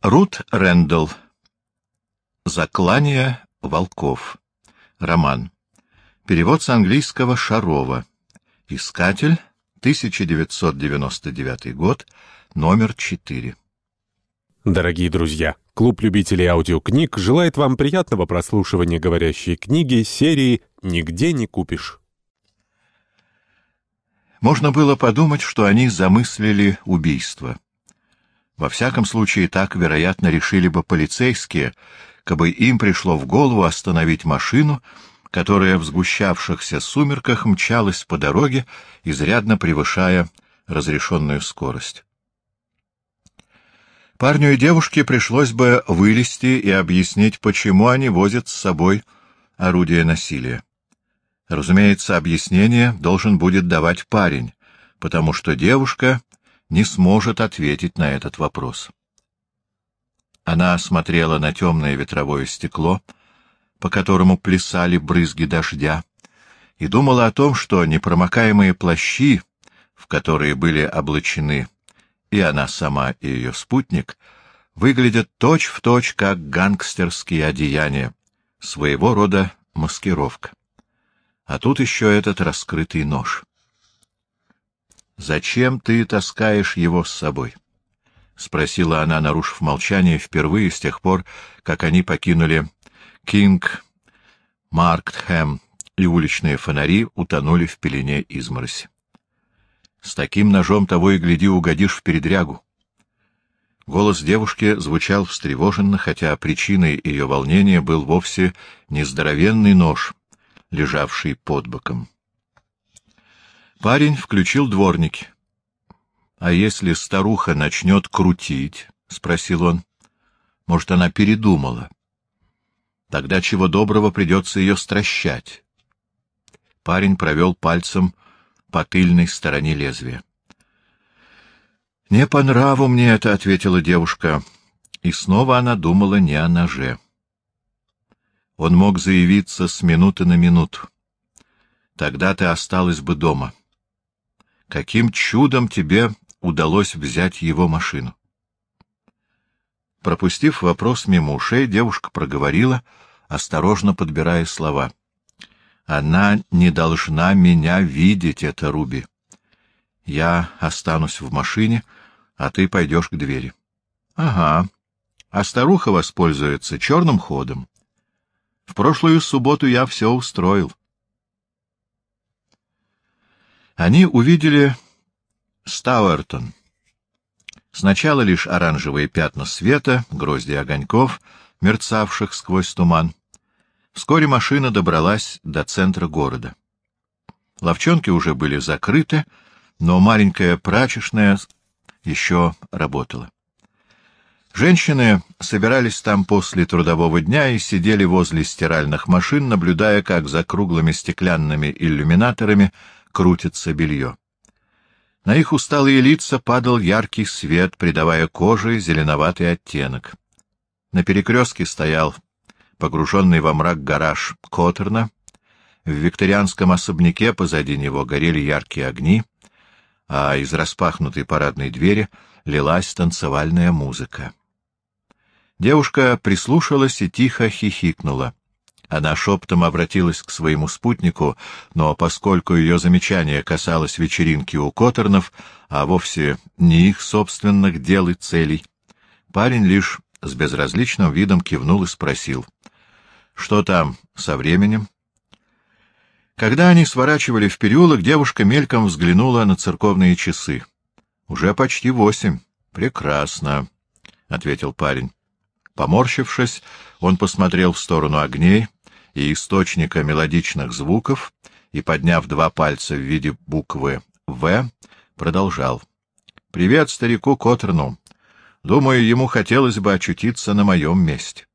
Рут Рэндалл. «Заклание волков». Роман. Перевод с английского Шарова. Искатель. 1999 год. Номер 4. Дорогие друзья, клуб любителей аудиокниг желает вам приятного прослушивания говорящей книги серии «Нигде не купишь». Можно было подумать, что они замыслили убийство. Во всяком случае, так, вероятно, решили бы полицейские, кабы им пришло в голову остановить машину, которая в сгущавшихся сумерках мчалась по дороге, изрядно превышая разрешенную скорость. Парню и девушке пришлось бы вылезти и объяснить, почему они возят с собой орудие насилия. Разумеется, объяснение должен будет давать парень, потому что девушка не сможет ответить на этот вопрос. Она смотрела на темное ветровое стекло, по которому плясали брызги дождя, и думала о том, что непромокаемые плащи, в которые были облачены и она сама, и ее спутник, выглядят точь-в-точь как гангстерские одеяния, своего рода маскировка. А тут еще этот раскрытый нож. «Зачем ты таскаешь его с собой?» — спросила она, нарушив молчание, впервые с тех пор, как они покинули Кинг-Марктхэм, и уличные фонари утонули в пелене измороси. «С таким ножом того и гляди угодишь в передрягу». Голос девушки звучал встревоженно, хотя причиной ее волнения был вовсе не здоровенный нож, лежавший под боком. Парень включил дворники. — А если старуха начнет крутить? — спросил он. — Может, она передумала? Тогда чего доброго придется ее стращать. Парень провел пальцем по тыльной стороне лезвия. — Не по нраву мне это, — ответила девушка. И снова она думала не о ноже. Он мог заявиться с минуты на минуту. Тогда ты осталась бы дома. Каким чудом тебе удалось взять его машину? Пропустив вопрос мимо ушей, девушка проговорила, осторожно подбирая слова. Она не должна меня видеть, это Руби. Я останусь в машине, а ты пойдешь к двери. Ага. А старуха воспользуется черным ходом. В прошлую субботу я все устроил. Они увидели Стауэртон. Сначала лишь оранжевые пятна света, грозди огоньков, мерцавших сквозь туман. Вскоре машина добралась до центра города. Лавчонки уже были закрыты, но маленькая прачечная еще работала. Женщины собирались там после трудового дня и сидели возле стиральных машин, наблюдая, как за круглыми стеклянными иллюминаторами крутится белье. На их усталые лица падал яркий свет, придавая коже зеленоватый оттенок. На перекрестке стоял погруженный во мрак гараж Коттерна. В викторианском особняке позади него горели яркие огни, а из распахнутой парадной двери лилась танцевальная музыка. Девушка прислушалась и тихо хихикнула. Она шепотом обратилась к своему спутнику, но поскольку ее замечание касалось вечеринки у Коттернов, а вовсе не их собственных дел и целей, парень лишь с безразличным видом кивнул и спросил: «Что там со временем?» Когда они сворачивали в переулок, девушка мельком взглянула на церковные часы. «Уже почти 8. Прекрасно», — ответил парень. Поморщившись, он посмотрел в сторону огней и источника мелодичных звуков и, подняв 2 пальца в виде буквы «В», продолжал. «Привет старику Коттерну. Думаю, ему хотелось бы очутиться на моем месте».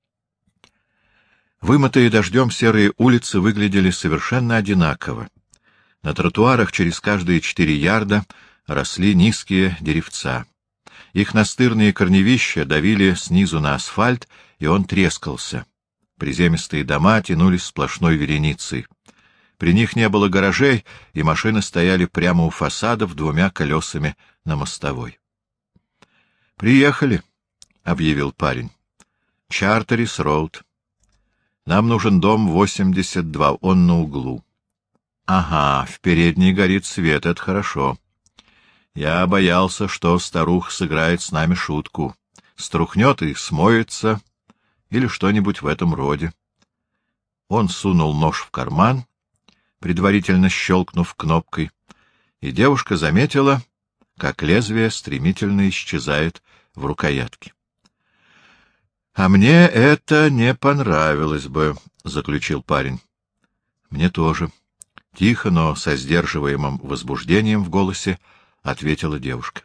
Вымытые дождем серые улицы выглядели совершенно одинаково. На тротуарах через каждые 4 ярда росли низкие деревца. Их настырные корневища давили снизу на асфальт, и он трескался. Приземистые дома тянулись сплошной вереницей. При них не было гаражей, и машины стояли прямо у фасадов 2 колесами на мостовой. «Приехали», — объявил парень. — Чартерис-роуд. Нам нужен дом 82, он на углу. — Ага, в передней горит свет, это хорошо. Я боялся, что старуха сыграет с нами шутку. Струхнет и смоется, или что-нибудь в этом роде. Он сунул нож в карман, предварительно щелкнув кнопкой, и девушка заметила, как лезвие стремительно исчезает в рукоятке. — А мне это не понравилось бы, — заключил парень. — Мне тоже. Тихо, но со сдерживаемым возбуждением в голосе ответила девушка.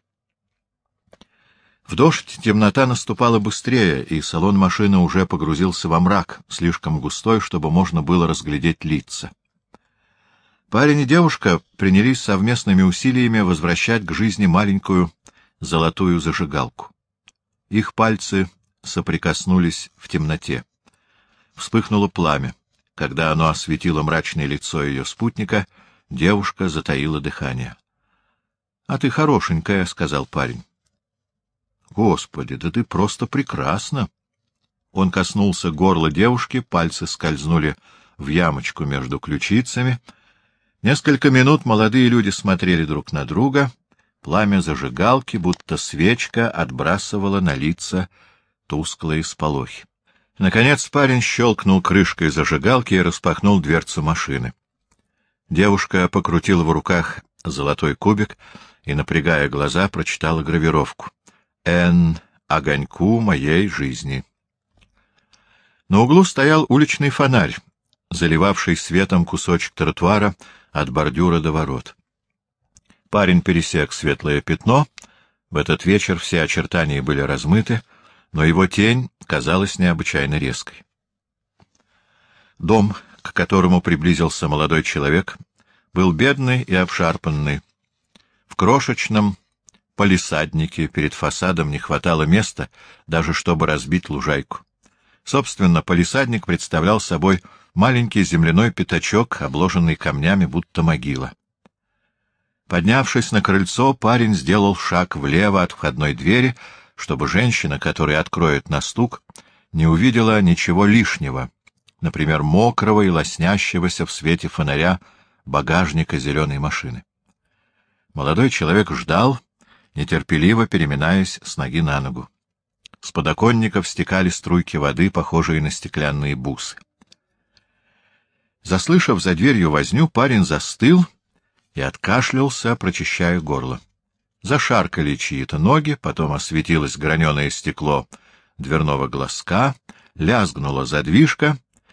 В дождь темнота наступала быстрее, и салон машины уже погрузился во мрак, слишком густой, чтобы можно было разглядеть лица. Парень и девушка принялись совместными усилиями возвращать к жизни маленькую золотую зажигалку. Их пальцы соприкоснулись в темноте. Вспыхнуло пламя. Когда оно осветило мрачное лицо ее спутника, девушка затаила дыхание. — А ты хорошенькая, — сказал парень. — Господи, да ты просто прекрасна! Он коснулся горла девушки, пальцы скользнули в ямочку между ключицами. Несколько минут молодые люди смотрели друг на друга. Пламя зажигалки, будто свечка, отбрасывало на лица тусклые сполохи. Наконец парень щелкнул крышкой зажигалки и распахнул дверцу машины. Девушка покрутила в руках золотой кубик и, напрягая глаза, прочитала гравировку: «Н. Огоньку моей жизни». На углу стоял уличный фонарь, заливавший светом кусочек тротуара от бордюра до ворот. Парень пересек светлое пятно. В этот вечер все очертания были размыты, но его тень казалась необычайно резкой. Дом, к которому приблизился молодой человек, был бедный и обшарпанный. В крошечном палисаднике перед фасадом не хватало места, даже чтобы разбить лужайку. Собственно, палисадник представлял собой маленький земляной пятачок, обложенный камнями, будто могила. Поднявшись на крыльцо, парень сделал шаг влево от входной двери, чтобы женщина, которая откроет на стук, не увидела ничего лишнего, например, мокрого и лоснящегося в свете фонаря багажника зеленой машины. Молодой человек ждал, нетерпеливо переминаясь с ноги на ногу. С подоконников стекали струйки воды, похожие на стеклянные бусы. Заслышав за дверью возню, парень застыл и откашлялся, прочищая горло. Зашаркали чьи-то ноги, потом осветилось граненое стекло дверного глазка, лязгнула задвижка,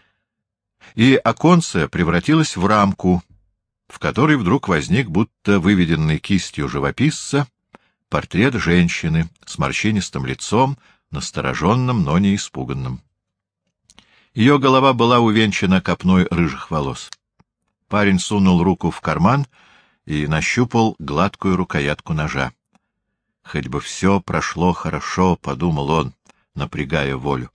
и оконце превратилось в рамку, в которой вдруг возник, будто выведенный кистью живописца, портрет женщины с морщинистым лицом, настороженным, но не испуганным. Ее голова была увенчана копной рыжих волос. Парень сунул руку в карман и нащупал гладкую рукоятку ножа. «Хоть бы все прошло хорошо», — подумал он, напрягая волю.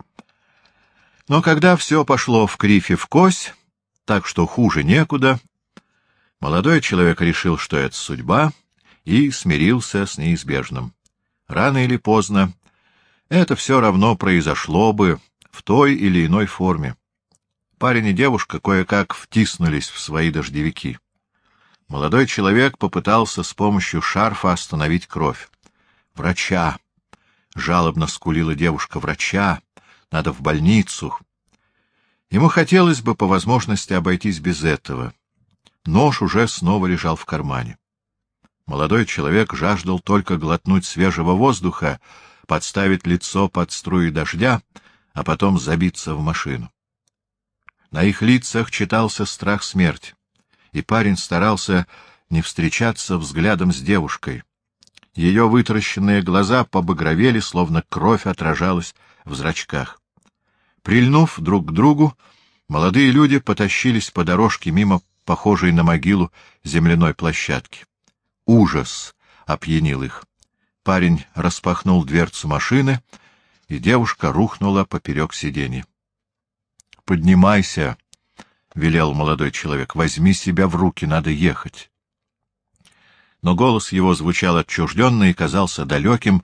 Но когда все пошло вкривь и вкось, так что хуже некуда, молодой человек решил, что это судьба, и смирился с неизбежным. Рано или поздно это все равно произошло бы в той или иной форме. Парень и девушка кое-как втиснулись в свои дождевики. Молодой человек попытался с помощью шарфа остановить кровь. «Врача!» — жалобно скулила девушка. «Врача! Надо в больницу!» Ему хотелось бы по возможности обойтись без этого. Нож уже снова лежал в кармане. Молодой человек жаждал только глотнуть свежего воздуха, подставить лицо под струи дождя, а потом забиться в машину. На их лицах читался страх смерти, и парень старался не встречаться взглядом с девушкой. Ее вытаращенные глаза побагровели, словно кровь отражалась в зрачках. Прильнув друг к другу, молодые люди потащились по дорожке мимо похожей на могилу земляной площадки. Ужас опьянил их. Парень распахнул дверцу машины, и девушка рухнула поперек сиденья. — Поднимайся, — велел молодой человек, — возьми себя в руки, надо ехать. Но голос его звучал отчужденно и казался далеким,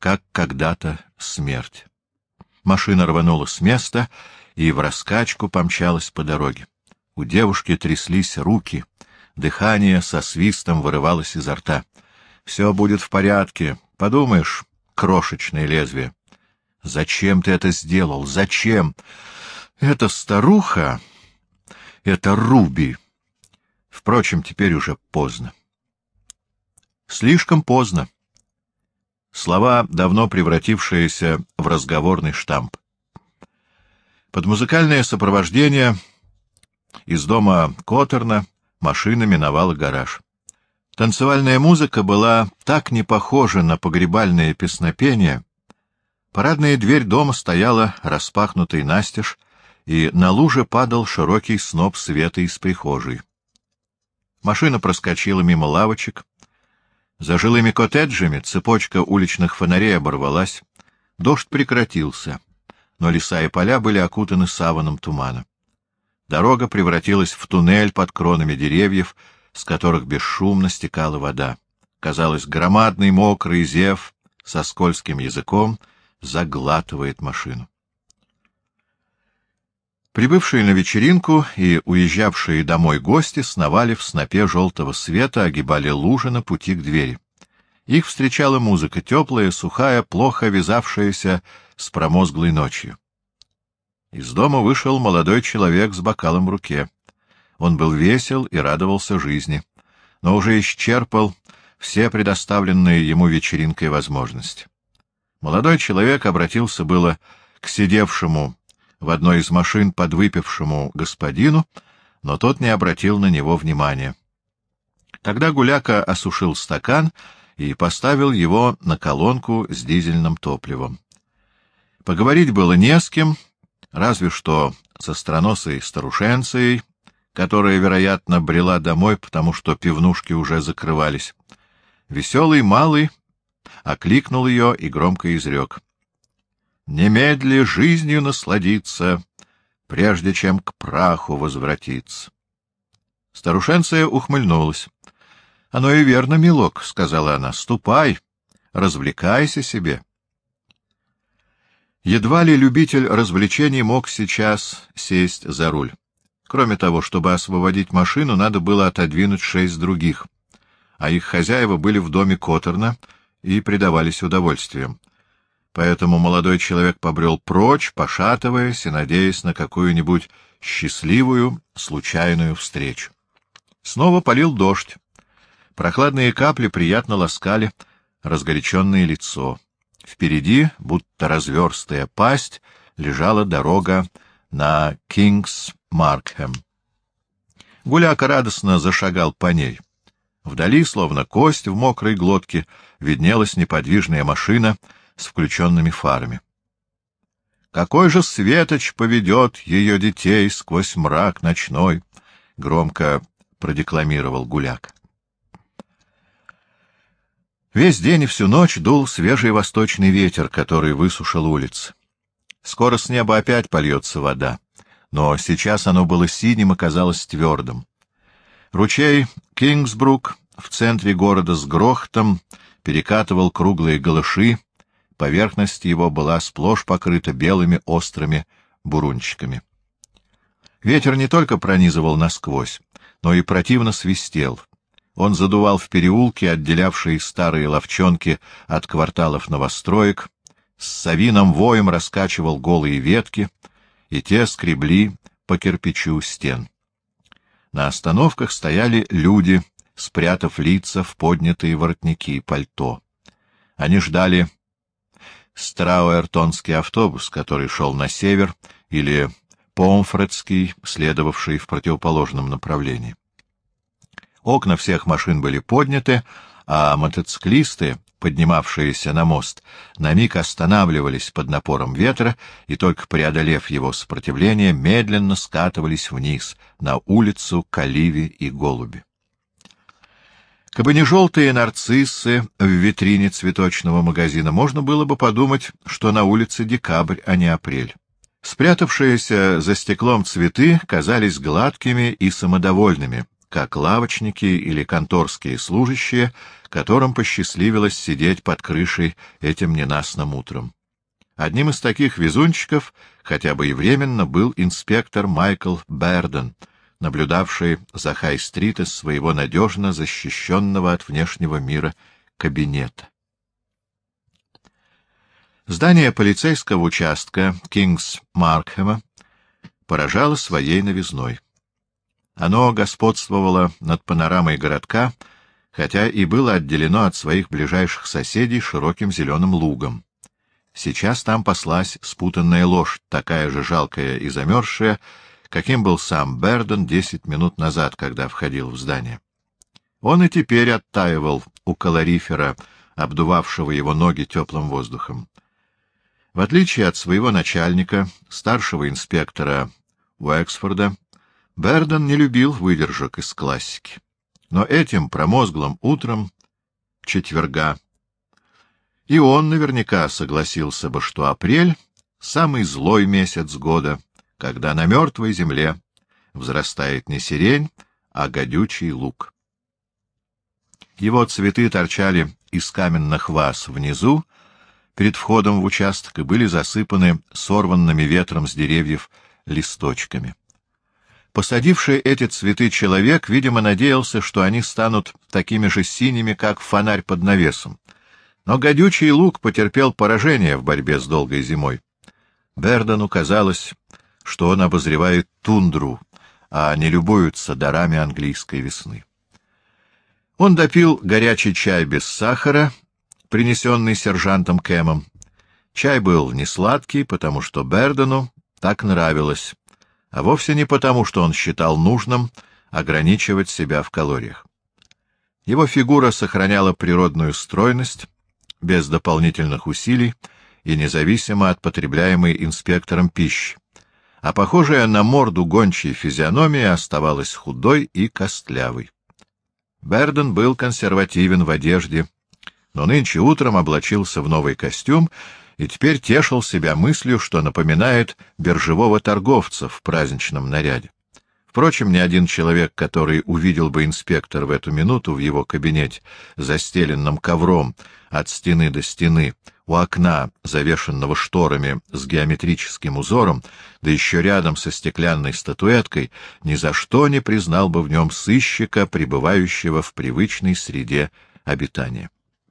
как когда-то смерть. Машина рванула с места и в раскачку помчалась по дороге. У девушки тряслись руки, дыхание со свистом вырывалось изо рта. — Все будет в порядке. Подумаешь, крошечное лезвие. — Зачем ты это сделал? Зачем? — Это старуха. Это Руби. Впрочем, теперь уже поздно. Слишком поздно. Слова, давно превратившиеся в разговорный штамп. Под музыкальное сопровождение из дома Коттерна машина миновала гараж. Танцевальная музыка была так не похожа на погребальное песнопение. Парадная дверь дома стояла распахнутой настежь, и на луже падал широкий сноп света из прихожей. Машина проскочила мимо лавочек. За жилыми коттеджами цепочка уличных фонарей оборвалась. Дождь прекратился, но леса и поля были окутаны саваном тумана. Дорога превратилась в туннель под кронами деревьев, с которых бесшумно стекала вода. Казалось, громадный мокрый зев со скользким языком заглатывает машину. Прибывшие на вечеринку и уезжавшие домой гости сновали в снопе желтого света, огибали лужи на пути к двери. Их встречала музыка, теплая, сухая, плохо вязавшаяся с промозглой ночью. Из дома вышел молодой человек с бокалом в руке. Он был весел и радовался жизни, но уже исчерпал все предоставленные ему вечеринкой возможности. Молодой человек обратился было к сидевшему в одной из машин подвыпившему господину, но тот не обратил на него внимания. Тогда Гуляка осушил стакан и поставил его на колонку с дизельным топливом. Поговорить было не с кем, разве что со остроносой старушенцией, которая, вероятно, брела домой, потому что пивнушки уже закрывались. Веселый малый окликнул ее и громко изрек: «Немедли жизнью насладиться, прежде чем к праху возвратиться». Старушенция ухмыльнулась. — Оно и верно, милок, — сказала она, — ступай, развлекайся себе. Едва ли любитель развлечений мог сейчас сесть за руль. Кроме того, чтобы освободить машину, надо было отодвинуть 6 других, а их хозяева были в доме Коттерна и предавались удовольствием. Поэтому молодой человек побрел прочь, пошатываясь и надеясь на какую-нибудь счастливую, случайную встречу. Снова полил дождь. Прохладные капли приятно ласкали разгоряченное лицо. Впереди, будто разверстая пасть, лежала дорога на Кингс-Маркхэм. Гуляка радостно зашагал по ней. Вдали, словно кость в мокрой глотке, виднелась неподвижная машина с включенными фарами. «Какой же светоч поведет ее детей сквозь мрак ночной!» — громко продекламировал Гуляка. Весь день и всю ночь дул свежий восточный ветер, который высушил улицы. Скоро с неба опять польется вода, но сейчас оно было синим и казалось твердым. Ручей Кингсбрук в центре города с грохотом перекатывал круглые галыши, поверхность его была сплошь покрыта белыми острыми бурунчиками. Ветер не только пронизывал насквозь, но и противно свистел. Он задувал в переулки, отделявшие старые ловчонки от кварталов новостроек, с совиным воем раскачивал голые ветки, и те скребли по кирпичу стен. На остановках стояли люди, спрятав лица в поднятые воротники пальто. Они ждали Страуэртонский автобус, который шел на север, или Помфредский, следовавший в противоположном направлении. Окна всех машин были подняты, а мотоциклисты, поднимавшиеся на мост, на миг останавливались под напором ветра и, только преодолев его сопротивление, медленно скатывались вниз, на улицу к Оливе и Голуби. Кабы не желтые нарциссы в витрине цветочного магазина, можно было бы подумать, что на улице декабрь, а не апрель. Спрятавшиеся за стеклом цветы казались гладкими и самодовольными, как лавочники или конторские служащие, которым посчастливилось сидеть под крышей этим ненастным утром. Одним из таких везунчиков, хотя бы и временно, был инспектор Майкл Берден, наблюдавший за Хай-стрит из своего надежно защищенного от внешнего мира кабинета. Здание полицейского участка Кингс-Маркхэма поражало своей новизной. Оно господствовало над панорамой городка, хотя и было отделено от своих ближайших соседей широким зеленым лугом. Сейчас там паслась спутанная лошадь, такая же жалкая и замерзшая, каким был сам Берден 10 минут назад, когда входил в здание. Он и теперь оттаивал у калорифера, обдувавшего его ноги теплым воздухом. В отличие от своего начальника, старшего инспектора Уэксфорда, Берден не любил выдержек из классики. Но этим промозглым утром четверга и он наверняка согласился бы, что апрель — самый злой месяц года, когда на мертвой земле взрастает не сирень, а гадючий лук. Его цветы торчали из каменных ваз внизу, перед входом в участок, и были засыпаны сорванными ветром с деревьев листочками. Посадивший эти цветы человек, видимо, надеялся, что они станут такими же синими, как фонарь под навесом. Но гадючий лук потерпел поражение в борьбе с долгой зимой. Бердену казалось, что он обозревает тундру, а не любуется дарами английской весны. Он допил горячий чай без сахара, принесенный сержантом Кэмом. Чай был не сладкий, потому что Бердену так нравилось, а вовсе не потому, что он считал нужным ограничивать себя в калориях. Его фигура сохраняла природную стройность, без дополнительных усилий и независимо от потребляемой инспектором пищи, а похожая на морду гончей физиономия оставалась худой и костлявой. Берден был консервативен в одежде, но нынче утром облачился в новый костюм и теперь тешил себя мыслью, что напоминает биржевого торговца в праздничном наряде. Впрочем, ни один человек, который увидел бы инспектора в эту минуту в его кабинете, застеленном ковром от стены до стены, у окна, завешенного шторами с геометрическим узором, да еще рядом со стеклянной статуэткой, ни за что не признал бы в нем сыщика, пребывающего в привычной среде обитания.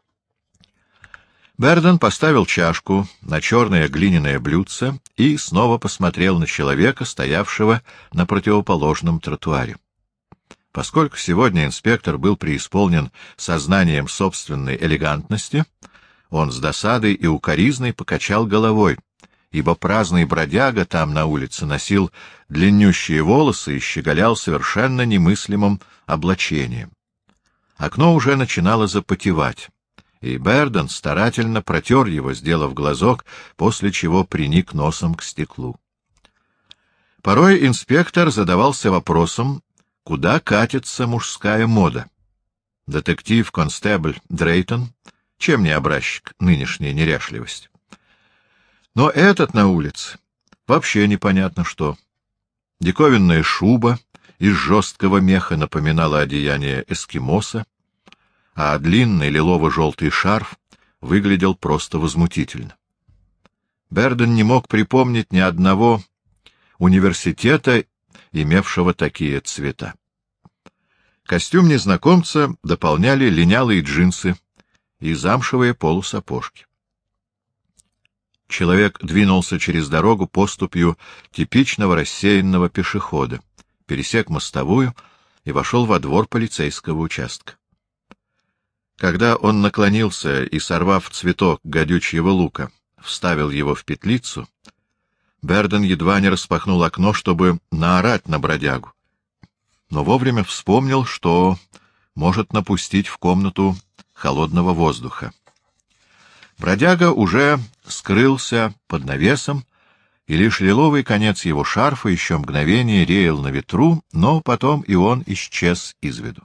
Берден поставил чашку на черное глиняное блюдце и снова посмотрел на человека, стоявшего на противоположном тротуаре. Поскольку сегодня инспектор был преисполнен сознанием собственной элегантности, он с досадой и укоризной покачал головой, ибо праздный бродяга там на улице носил длиннющие волосы и щеголял совершенно немыслимым облачением. Окно уже начинало запотевать, и Берден старательно протер его, сделав глазок, после чего приник носом к стеклу. Порой инспектор задавался вопросом, куда катится мужская мода. Детектив-констебль Дрейтон, чем не образчик нынешней неряшливости. Но этот на улице вообще непонятно что. Диковинная шуба из жесткого меха напоминала одеяние эскимоса, а длинный лилово-желтый шарф выглядел просто возмутительно. Берден не мог припомнить ни одного университета, имевшего такие цвета. Костюм незнакомца дополняли линялые джинсы и замшевые полусапожки. Человек двинулся через дорогу поступью типичного рассеянного пешехода, пересек мостовую и вошел во двор полицейского участка. Когда он наклонился и, сорвав цветок гадючьего лука, вставил его в петлицу, Берден едва не распахнул окно, чтобы наорать на бродягу, но вовремя вспомнил, что может напустить в комнату холодного воздуха. Бродяга уже скрылся под навесом, и лишь лиловый конец его шарфа еще мгновение реял на ветру, но потом и он исчез из виду.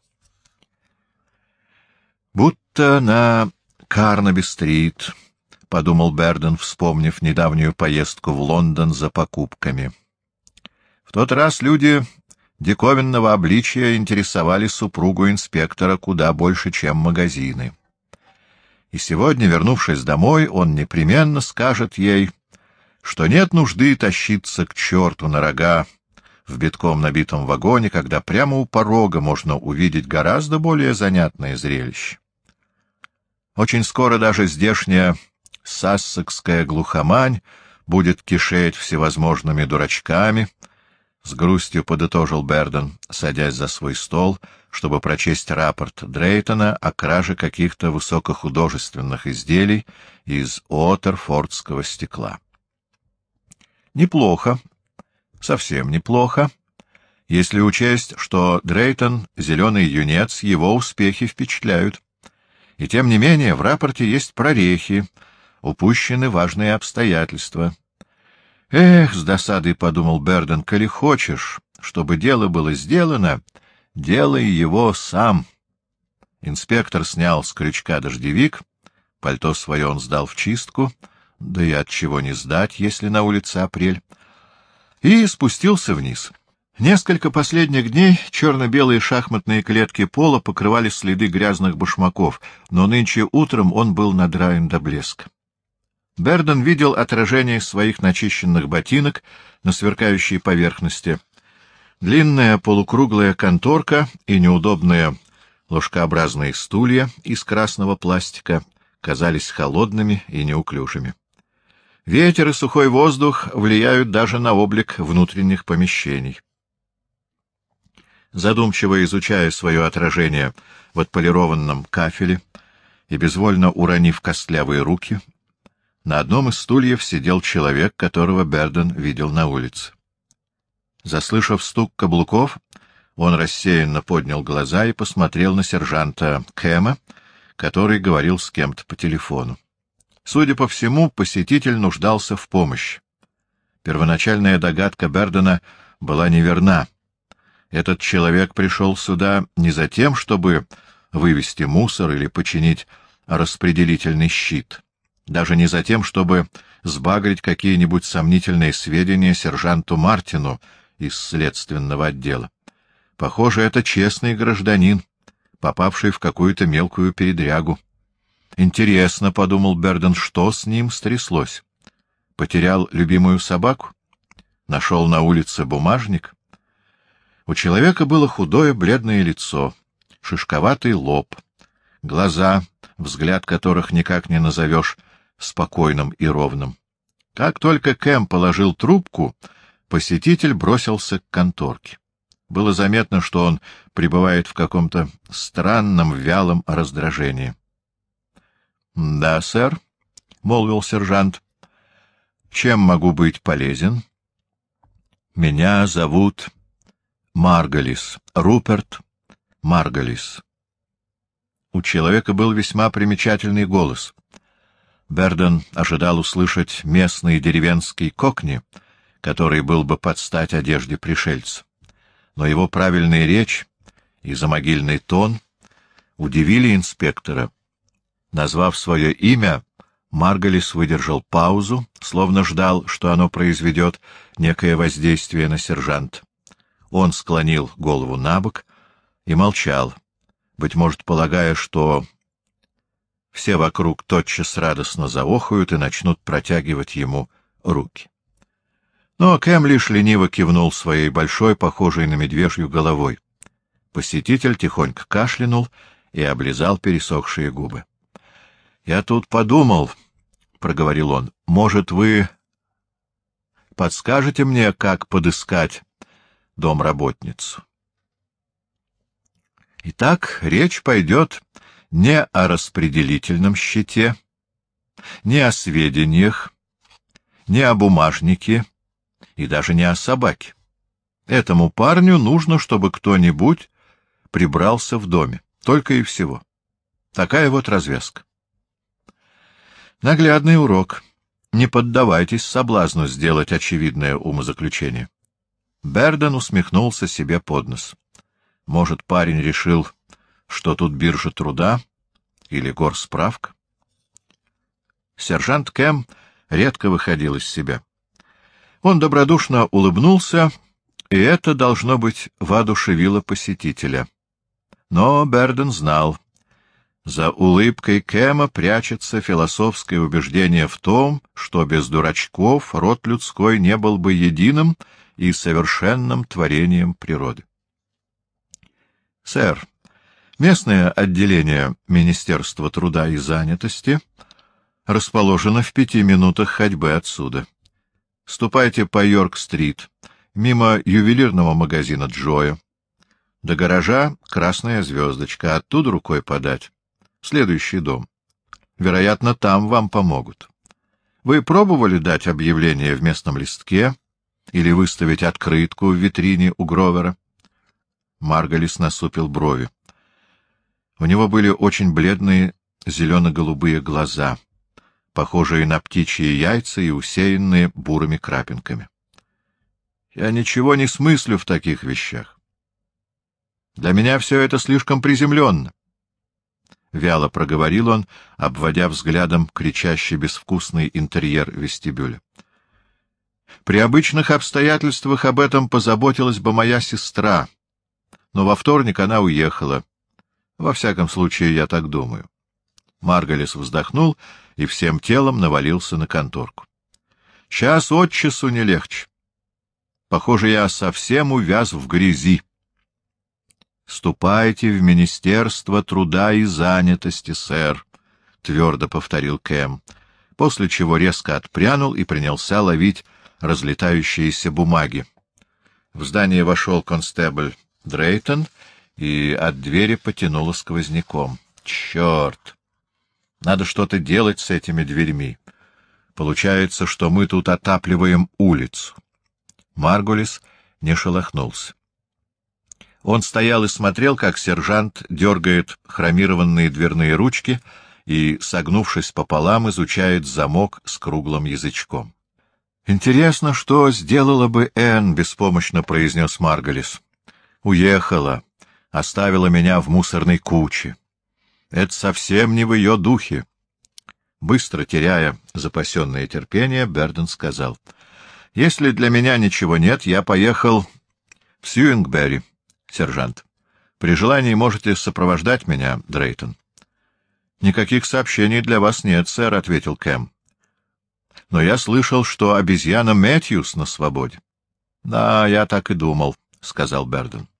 «Будто на Карнаби-стрит», — подумал Берден, вспомнив недавнюю поездку в Лондон за покупками. В тот раз люди диковинного обличия интересовали супругу инспектора куда больше, чем магазины. И сегодня, вернувшись домой, он непременно скажет ей, что нет нужды тащиться к черту на рога в битком набитом вагоне, когда прямо у порога можно увидеть гораздо более занятное зрелище. Очень скоро даже здешняя сассекская глухомань будет кишеть всевозможными дурачками, — с грустью подытожил Берден, садясь за свой стол, чтобы прочесть рапорт Дрейтона о краже каких-то высокохудожественных изделий из Уотерфордского стекла. Неплохо, совсем неплохо, если учесть, что Дрейтон — зеленый юнец, его успехи впечатляют. И тем не менее в рапорте есть прорехи, упущены важные обстоятельства. «Эх, — с досадой подумал Берден, — коли хочешь, чтобы дело было сделано, делай его сам». Инспектор снял с крючка дождевик, пальто свое он сдал в чистку, да и от чего не сдать, если на улице апрель, и спустился вниз. Несколько последних дней черно-белые шахматные клетки пола покрывали следы грязных башмаков, но нынче утром он был надраен до блеска. Берден видел отражение своих начищенных ботинок на сверкающей поверхности. Длинная полукруглая конторка и неудобные ложкообразные стулья из красного пластика казались холодными и неуклюжими. Ветер и сухой воздух влияют даже на облик внутренних помещений. Задумчиво изучая свое отражение в отполированном кафеле и безвольно уронив костлявые руки, на одном из стульев сидел человек, которого Берден видел на улице. Заслышав стук каблуков, он рассеянно поднял глаза и посмотрел на сержанта Кэма, который говорил с кем-то по телефону. Судя по всему, посетитель нуждался в помощи. Первоначальная догадка Бердена была неверна. Этот человек пришел сюда не за тем, чтобы вывести мусор или починить распределительный щит, даже не за тем, чтобы сбагрить какие-нибудь сомнительные сведения сержанту Мартину из следственного отдела. Похоже, это честный гражданин, попавший в какую-то мелкую передрягу. Интересно, — подумал Берден, — что с ним стряслось? Потерял любимую собаку? Нашел на улице бумажник? У человека было худое бледное лицо, шишковатый лоб, глаза, взгляд которых никак не назовешь спокойным и ровным. Как только Кэм положил трубку, посетитель бросился к конторке. Было заметно, что он пребывает в каком-то странном, вялом раздражении. — Да, сэр, — молвил сержант. — Чем могу быть полезен? — Меня зовут Марголис, Руперт Марголис. У человека был весьма примечательный голос. Берден ожидал услышать местный деревенский кокни, который был бы под стать одежде пришельца. Но его правильная речь и замогильный тон удивили инспектора. Назвав свое имя, Марголис выдержал паузу, словно ждал, что оно произведет некое воздействие на сержанта. Он склонил голову набок и молчал, быть может, полагая, что все вокруг тотчас радостно заохают и начнут протягивать ему руки. Но Кэм лишь лениво кивнул своей большой, похожей на медвежью головой. Посетитель тихонько кашлянул и облизал пересохшие губы. — Я тут подумал, — проговорил он, — может, вы подскажете мне, как подыскать домработницу? Итак, речь пойдет не о распределительном щите, не о сведениях, не о бумажнике и даже не о собаке. Этому парню нужно, чтобы кто-нибудь прибрался в доме. Только и всего. Такая вот развязка. Наглядный урок. Не поддавайтесь соблазну сделать очевидное умозаключение. Берден усмехнулся себе под нос. Может, парень решил, что тут биржа труда или горсправка? Сержант Кэм редко выходил из себя. Он добродушно улыбнулся, И это, должно быть, воодушевило посетителя. Но Берден знал, за улыбкой Кэма прячется философское убеждение в том, что без дурачков род людской не был бы единым и совершенным творением природы. «Сэр, местное отделение Министерства труда и занятости расположено в 5 минутах ходьбы отсюда. Ступайте по Йорк-стрит, мимо ювелирного магазина Джоя. До гаража красная звездочка, оттуда рукой подать. Следующий дом. Вероятно, там вам помогут. Вы пробовали дать объявление в местном листке или выставить открытку в витрине у Гровера?» Марголис насупил брови. У него были очень бледные зелено-голубые глаза, похожие на птичьи яйца и усеянные бурыми крапинками. «Я ничего не смыслю в таких вещах. Для меня все это слишком приземленно. — вяло проговорил он, обводя взглядом кричащий безвкусный интерьер вестибюля. — При обычных обстоятельствах об этом позаботилась бы моя сестра, но во вторник она уехала. Во всяком случае, я так думаю. Марголис вздохнул и всем телом навалился на конторку. — Час от часу не легче. Похоже, я совсем увяз в грязи. — Ступайте в Министерство труда и занятости, сэр, — твердо повторил Кэм, после чего резко отпрянул и принялся ловить разлетающиеся бумаги. В здание вошел констебль Дрейтон, и от двери потянуло сквозняком. — Черт! Надо что-то делать с этими дверьми. Получается, что мы тут отапливаем улицу. Марголис не шелохнулся. Он стоял и смотрел, как сержант дергает хромированные дверные ручки и, согнувшись пополам, изучает замок с круглым язычком. — Интересно, что сделала бы Энн, — беспомощно произнес Марголис. — Уехала, оставила меня в мусорной куче. Это совсем не в ее духе. Быстро теряя запасенное терпение, Берден сказал: — Если для меня ничего нет, я поехал в Сьюингберри. Сержант, при желании можете сопровождать меня, Дрейтон. — Никаких сообщений для вас нет, сэр, — ответил Кэм. — Но я слышал, что обезьяна Мэтьюс на свободе. — Да, я так и думал, — сказал Берден.